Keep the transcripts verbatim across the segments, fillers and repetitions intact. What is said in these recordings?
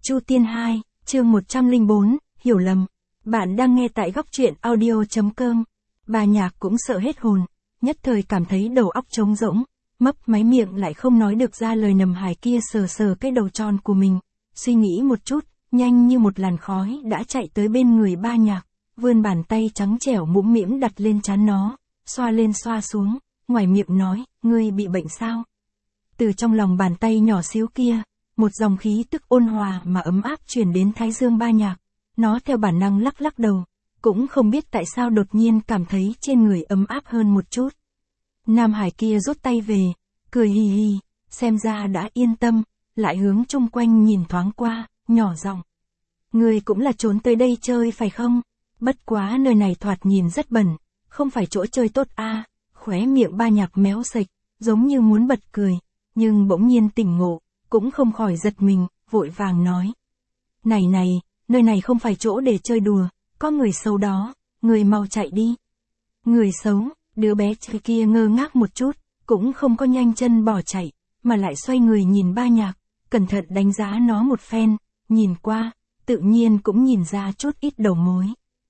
Chu Tiên hai, chương một trăm lẻ bốn, hiểu lầm. Bạn đang nghe tại góc truyện audio.com. Bà Nhạc cũng sợ hết hồn, nhất thời cảm thấy đầu óc trống rỗng, mấp máy miệng lại không nói được ra lời. Nầm Hải kia sờ sờ cái đầu tròn của mình, suy nghĩ một chút, nhanh như một làn khói đã chạy tới bên người Ba Nhạc, vươn bàn tay trắng trẻo mũm mĩm đặt lên trán nó, xoa lên xoa xuống, ngoài miệng nói, ngươi bị bệnh sao? Từ trong lòng bàn tay nhỏ xíu kia, một dòng khí tức ôn hòa mà ấm áp truyền đến thái dương Ba Nhạc. Nó theo bản năng lắc lắc đầu, cũng không biết tại sao đột nhiên cảm thấy trên người ấm áp hơn một chút. Nam Hải kia rút tay về, cười hì hì, xem ra đã yên tâm, lại hướng chung quanh nhìn thoáng qua, nhỏ giọng. Ngươi cũng là trốn tới đây chơi phải không? Bất quá nơi này thoạt nhìn rất bẩn, không phải chỗ chơi tốt a. À. Khóe miệng Ba Nhạc méo sạch, giống như muốn bật cười, nhưng bỗng nhiên tỉnh ngộ, cũng không khỏi giật mình, vội vàng nói. Này này, nơi này không phải chỗ để chơi đùa, có người xấu đó, người mau chạy đi. Người xấu, đứa bé kia ngơ ngác một chút, cũng không có nhanh chân bỏ chạy, mà lại xoay người nhìn Ba Nhạc, cẩn thận đánh giá nó một phen, nhìn qua, tự nhiên cũng nhìn ra chút ít đầu mối.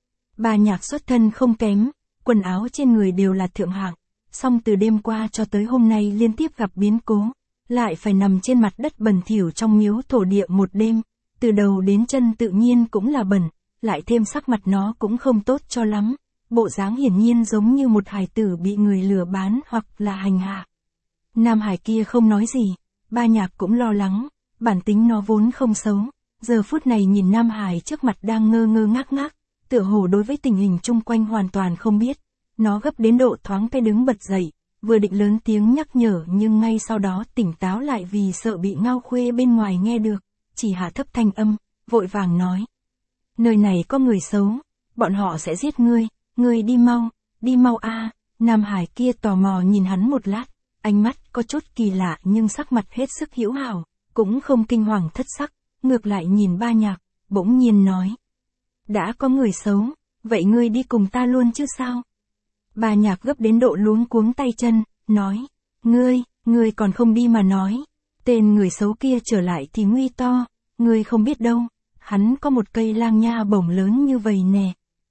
Ba Nhạc xuất thân không kém, quần áo trên người đều là thượng hạng, song từ đêm qua cho tới hôm nay liên tiếp gặp biến cố, lại phải nằm trên mặt đất bẩn thỉu trong miếu thổ địa một đêm, từ đầu đến chân tự nhiên cũng là bẩn, lại thêm sắc mặt nó cũng không tốt cho lắm, bộ dáng hiển nhiên giống như một hài tử bị người lừa bán hoặc là hành hạ. Nam Hải kia không nói gì, Ba Nhạc cũng lo lắng, bản tính nó vốn không xấu, giờ phút này nhìn Nam Hải trước mặt đang ngơ ngơ ngác ngác, tựa hồ đối với tình hình chung quanh hoàn toàn không biết, nó gấp đến độ thoáng cái đứng bật dậy, vừa định lớn tiếng nhắc nhở nhưng ngay sau đó tỉnh táo lại vì sợ bị Ngao Khuê bên ngoài nghe được, chỉ hạ thấp thanh âm, vội vàng nói. Nơi này có người xấu, bọn họ sẽ giết ngươi, ngươi đi mau, đi mau a. À. Nam Hải kia tò mò nhìn hắn một lát, ánh mắt có chút kỳ lạ nhưng sắc mặt hết sức hữu hảo, cũng không kinh hoàng thất sắc, ngược lại nhìn Ba Nhạc, bỗng nhiên nói. Đã có người xấu, vậy ngươi đi cùng ta luôn chứ sao? Ba Nhạc gấp đến độ luống cuống tay chân, nói, ngươi, ngươi còn không đi mà nói, tên người xấu kia trở lại thì nguy to, ngươi không biết đâu, hắn có một cây lang nha bổng lớn như vậy nè.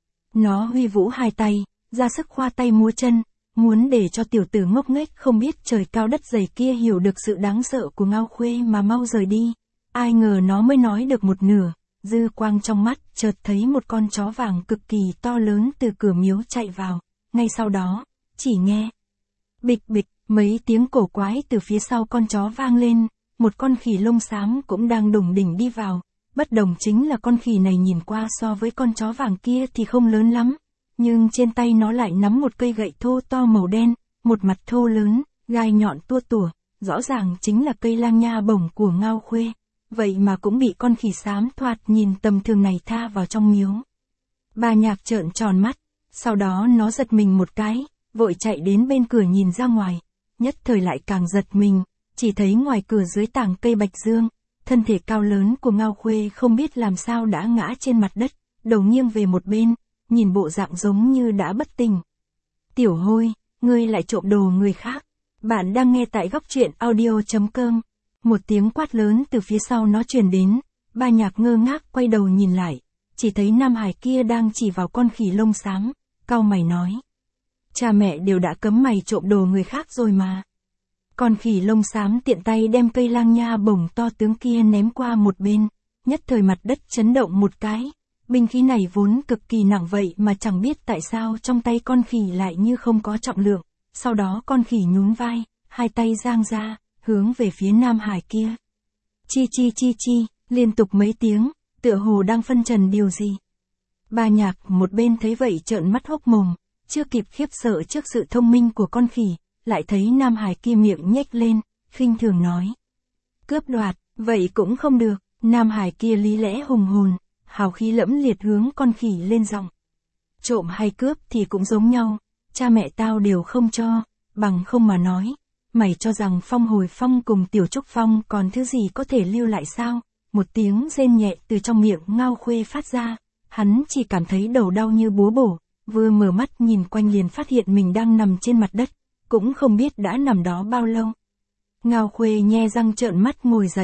Nó huy vũ hai tay, ra sức khoa tay múa chân, muốn để cho tiểu tử ngốc nghếch không biết trời cao đất dày kia hiểu được sự đáng sợ của Ngao Khuê mà mau rời đi. Ai ngờ nó mới nói được một nửa, dư quang trong mắt chợt thấy một con chó vàng cực kỳ to lớn từ cửa miếu chạy vào. Ngay sau đó, chỉ nghe bịch bịch, mấy tiếng cổ quái từ phía sau con chó vang lên, một con khỉ lông xám cũng đang đủng đỉnh đi vào, bất đồng chính là con khỉ này nhìn qua so với con chó vàng kia thì không lớn lắm, nhưng trên tay nó lại nắm một cây gậy thô to màu đen, một mặt thô lớn, gai nhọn tua tủa, rõ ràng chính là cây lang nha bổng của Ngao Khuê, vậy mà cũng bị con khỉ xám thoạt nhìn tầm thường này tha vào trong miếu. Ba Nhạc trợn tròn mắt. Sau đó nó giật mình một cái, vội chạy đến bên cửa nhìn ra ngoài, nhất thời lại càng giật mình, chỉ thấy ngoài cửa dưới tảng cây bạch dương, thân thể cao lớn của Ngao Khuê không biết làm sao đã ngã trên mặt đất, đầu nghiêng về một bên, nhìn bộ dạng giống như đã bất tỉnh. Tiểu Hôi, ngươi lại trộm đồ người khác. Bạn đang nghe tại góc truyện audio.com. Một tiếng quát lớn từ phía sau nó truyền đến, Ba Nhạc ngơ ngác quay đầu nhìn lại, chỉ thấy Nam Hải kia đang chỉ vào con khỉ lông xám. Cau mày nói. Cha mẹ đều đã cấm mày trộm đồ người khác rồi mà. Con khỉ lông xám tiện tay đem cây lang nha bổng to tướng kia ném qua một bên, nhất thời mặt đất chấn động một cái. Binh khí này vốn cực kỳ nặng vậy mà chẳng biết tại sao trong tay con khỉ lại như không có trọng lượng. Sau đó con khỉ nhún vai, hai tay giang ra, hướng về phía Nam Hải kia. Chi chi chi chi, liên tục mấy tiếng, tựa hồ đang phân trần điều gì. Ba Nhạc một bên thấy vậy trợn mắt hốc mồm, chưa kịp khiếp sợ trước sự thông minh của con khỉ, lại thấy Nam Hải kia miệng nhếch lên, khinh thường nói. Cướp đoạt, vậy cũng không được, Nam Hải kia lý lẽ hùng hồn, hào khí lẫm liệt hướng con khỉ lên giọng. Trộm hay cướp thì cũng giống nhau, cha mẹ tao đều không cho, bằng không mà nói, mày cho rằng Phong Hồi Phong cùng Tiểu Trúc Phong còn thứ gì có thể lưu lại sao? Một tiếng rên nhẹ từ trong miệng Ngao Khuê phát ra. Hắn chỉ cảm thấy đầu đau như búa bổ, vừa mở mắt nhìn quanh liền phát hiện mình đang nằm trên mặt đất, cũng không biết đã nằm đó bao lâu. Ngao Khuê nhe răng trợn mắt ngồi dậy,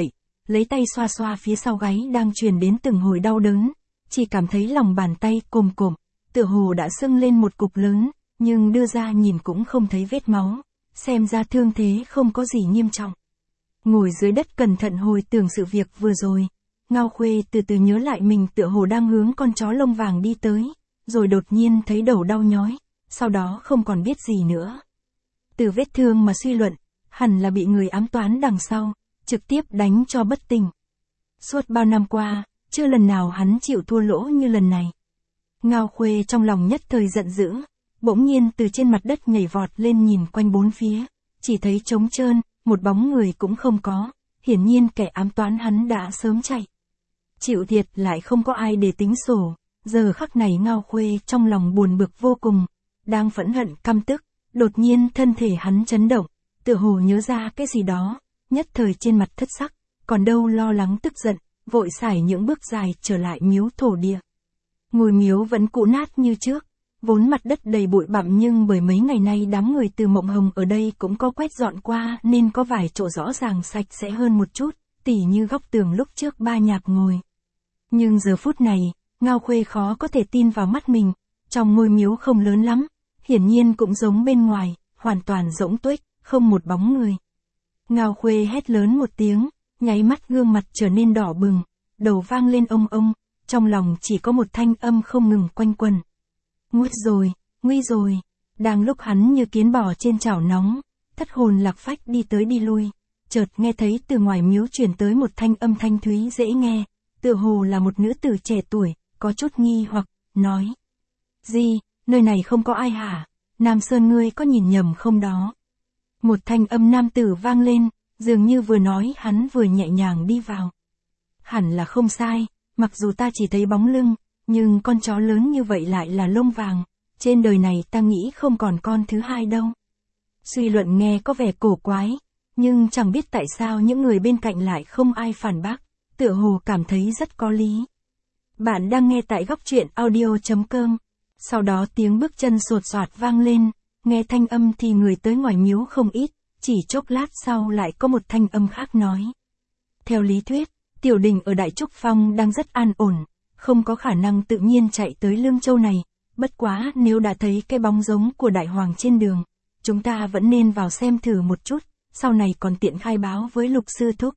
lấy tay xoa xoa phía sau gáy đang truyền đến từng hồi đau đớn, chỉ cảm thấy lòng bàn tay cồm cộm, tựa hồ đã sưng lên một cục lớn, nhưng đưa ra nhìn cũng không thấy vết máu, xem ra thương thế không có gì nghiêm trọng. Ngồi dưới đất cẩn thận hồi tưởng sự việc vừa rồi, Ngao Khuê từ từ nhớ lại mình tựa hồ đang hướng con chó lông vàng đi tới, rồi đột nhiên thấy đầu đau nhói, sau đó không còn biết gì nữa. Từ vết thương mà suy luận, hẳn là bị người ám toán đằng sau, trực tiếp đánh cho bất tỉnh. Suốt bao năm qua, chưa lần nào hắn chịu thua lỗ như lần này. Ngao Khuê trong lòng nhất thời giận dữ, bỗng nhiên từ trên mặt đất nhảy vọt lên nhìn quanh bốn phía, chỉ thấy trống trơn, một bóng người cũng không có, hiển nhiên kẻ ám toán hắn đã sớm chạy. Chịu thiệt lại không có ai để tính sổ, giờ khắc này Ngao Khuê trong lòng buồn bực vô cùng, đang phẫn hận căm tức, đột nhiên thân thể hắn chấn động, tựa hồ nhớ ra cái gì đó, nhất thời trên mặt thất sắc, còn đâu lo lắng tức giận, vội xài những bước dài trở lại miếu thổ địa. Ngôi miếu vẫn cũ nát như trước, vốn mặt đất đầy bụi bặm nhưng bởi mấy ngày nay đám người từ Mộng Hồng ở đây cũng có quét dọn qua nên có vài chỗ rõ ràng sạch sẽ hơn một chút, tỉ như góc tường lúc trước Ba Nhạc ngồi. Nhưng giờ phút này, Ngao Khuê khó có thể tin vào mắt mình, trong ngôi miếu không lớn lắm, hiển nhiên cũng giống bên ngoài, hoàn toàn rỗng tuếch, không một bóng người. Ngao Khuê hét lớn một tiếng, nháy mắt gương mặt trở nên đỏ bừng, đầu vang lên ông ông, trong lòng chỉ có một thanh âm không ngừng quanh quẩn. Nguy rồi, nguy rồi, đang lúc hắn như kiến bò trên chảo nóng, thất hồn lạc phách đi tới đi lui, chợt nghe thấy từ ngoài miếu truyền tới một thanh âm thanh thúy dễ nghe, tựa hồ là một nữ tử trẻ tuổi, có chút nghi hoặc, nói. Gì, nơi này không có ai hả? Nam Sơn ngươi có nhìn nhầm không đó? Một thanh âm nam tử vang lên, dường như vừa nói hắn vừa nhẹ nhàng đi vào. Hẳn là không sai, mặc dù ta chỉ thấy bóng lưng, nhưng con chó lớn như vậy lại là lông vàng, trên đời này ta nghĩ không còn con thứ hai đâu. Suy luận nghe có vẻ cổ quái, nhưng chẳng biết tại sao những người bên cạnh lại không ai phản bác, tựa hồ cảm thấy rất có lý. Bạn đang nghe tại góc truyện audio chấm com. Sau đó tiếng bước chân sột soạt vang lên, nghe thanh âm thì người tới ngoài miếu không ít, chỉ chốc lát sau lại có một thanh âm khác nói. Theo lý thuyết, tiểu đình ở Đại Trúc Phong đang rất an ổn, không có khả năng tự nhiên chạy tới Lương Châu này, bất quá nếu đã thấy cái bóng giống của Đại Hoàng trên đường, chúng ta vẫn nên vào xem thử một chút, sau này còn tiện khai báo với Lục sư thúc.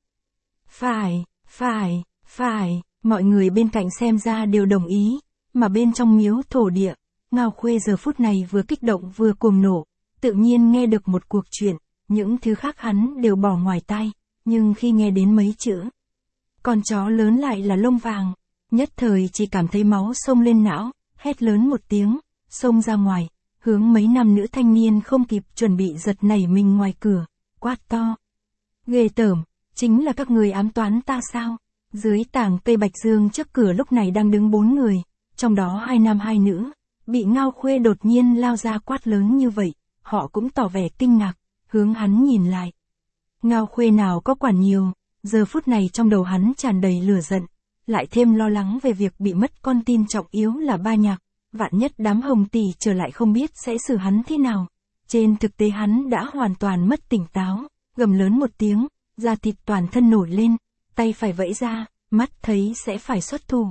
Phải, phải, phải, mọi người bên cạnh xem ra đều đồng ý, mà bên trong miếu thổ địa, Ngao Khuê giờ phút này vừa kích động vừa cuồng nổ, tự nhiên nghe được một cuộc chuyện, những thứ khác hắn đều bỏ ngoài tai, nhưng khi nghe đến mấy chữ, con chó lớn lại là lông vàng, nhất thời chỉ cảm thấy máu xông lên não, hét lớn một tiếng, xông ra ngoài, hướng mấy nam nữ thanh niên không kịp chuẩn bị giật nảy mình ngoài cửa, quát to. Ghê tởm, chính là các người ám toán ta sao? Dưới tảng cây bạch dương trước cửa lúc này đang đứng bốn người, trong đó hai nam hai nữ, bị Ngao Khuê đột nhiên lao ra quát lớn như vậy, họ cũng tỏ vẻ kinh ngạc, hướng hắn nhìn lại. Ngao Khuê nào có quản nhiều, giờ phút này trong đầu hắn tràn đầy lửa giận, lại thêm lo lắng về việc bị mất con tin trọng yếu là Ba Nhạc, vạn nhất đám hồng tỷ trở lại không biết sẽ xử hắn thế nào. Trên thực tế hắn đã hoàn toàn mất tỉnh táo, gầm lớn một tiếng, da thịt toàn thân nổi lên, tay phải vẫy ra, mắt thấy sẽ phải xuất thủ.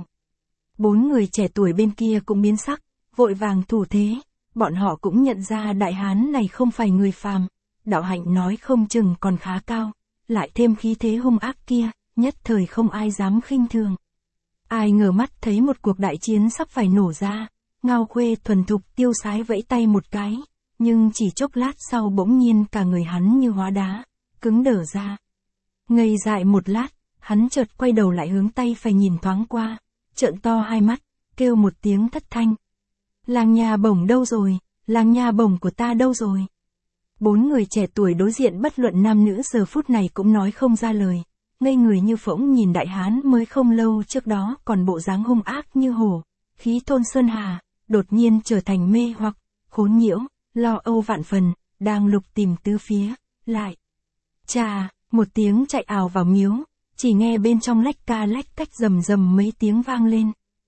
Bốn người trẻ tuổi bên kia cũng biến sắc, vội vàng thủ thế, bọn họ cũng nhận ra đại hán này không phải người phàm, đạo hạnh nói không chừng còn khá cao, lại thêm khí thế hung ác kia, nhất thời không ai dám khinh thường. Ai ngờ mắt thấy một cuộc đại chiến sắp phải nổ ra, Ngao Khuê thuần thục tiêu sái vẫy tay một cái, nhưng chỉ chốc lát sau bỗng nhiên cả người hắn như hóa đá, cứng đờ ra. Ngây dại một lát, hắn chợt quay đầu lại hướng tay phải nhìn thoáng qua, trợn to hai mắt, kêu một tiếng thất thanh. Lang nha bổng đâu rồi, lang nha bổng của ta đâu rồi? Bốn người trẻ tuổi đối diện bất luận nam nữ giờ phút này cũng nói không ra lời, ngây người như phỗng nhìn đại hán mới không lâu trước đó còn bộ dáng hung ác như hổ, khí thôn sơn hà, đột nhiên trở thành mê hoặc, khốn nhiễu, lo âu vạn phần, đang lục tìm tứ phía, lại. Chà, một tiếng chạy ào vào miếu, chỉ nghe bên trong lách ca lách cách rầm rầm mấy tiếng vang lên.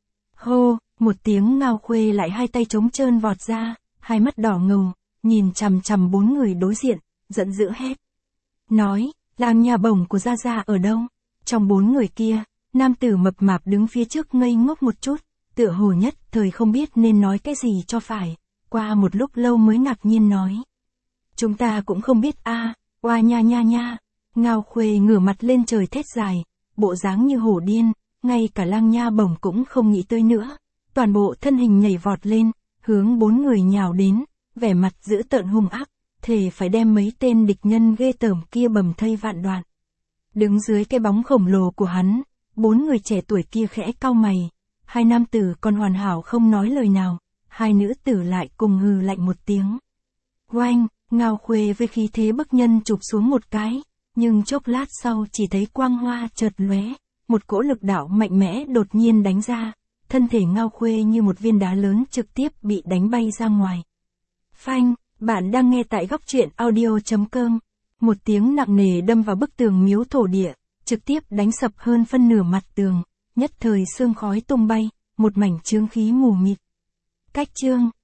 Hô, một tiếng Ngao Khuê lại hai tay trống trơn vọt ra, hai mắt đỏ ngầu, nhìn chằm chằm bốn người đối diện, giận dữ hét. Nói, lang nha bổng của Gia Gia ở đâu? Trong bốn người kia, nam tử mập mạp đứng phía trước ngây ngốc một chút, tựa hồ nhất thời không biết nên nói cái gì cho phải, qua một lúc lâu mới ngạc nhiên nói. Chúng ta cũng không biết a, à, oa nha nha nha. Ngao Khuê ngửa mặt lên trời thét dài, bộ dáng như hổ điên, ngay cả Lang Nha Bổng cũng không nghĩ tới nữa, toàn bộ thân hình nhảy vọt lên, hướng bốn người nhào đến, vẻ mặt dữ tợn hung ác, thề phải đem mấy tên địch nhân ghê tởm kia bầm thây vạn đoạn. Đứng dưới cái bóng khổng lồ của hắn, bốn người trẻ tuổi kia khẽ cau mày, hai nam tử còn hoàn hảo không nói lời nào, hai nữ tử lại cùng hừ lạnh một tiếng. Oanh, Ngao Khuê với khí thế bức nhân chụp xuống một cái, nhưng chốc lát sau chỉ thấy quang hoa chợt lóe, một cỗ lực đạo mạnh mẽ đột nhiên đánh ra, thân thể Ngao Khuê như một viên đá lớn trực tiếp bị đánh bay ra ngoài. Phanh, bạn đang nghe tại góc truyện audio chấm com. Một tiếng nặng nề đâm vào bức tường miếu thổ địa, trực tiếp đánh sập hơn phân nửa mặt tường, nhất thời sương khói tung bay, một mảnh chướng khí mù mịt. Cách chương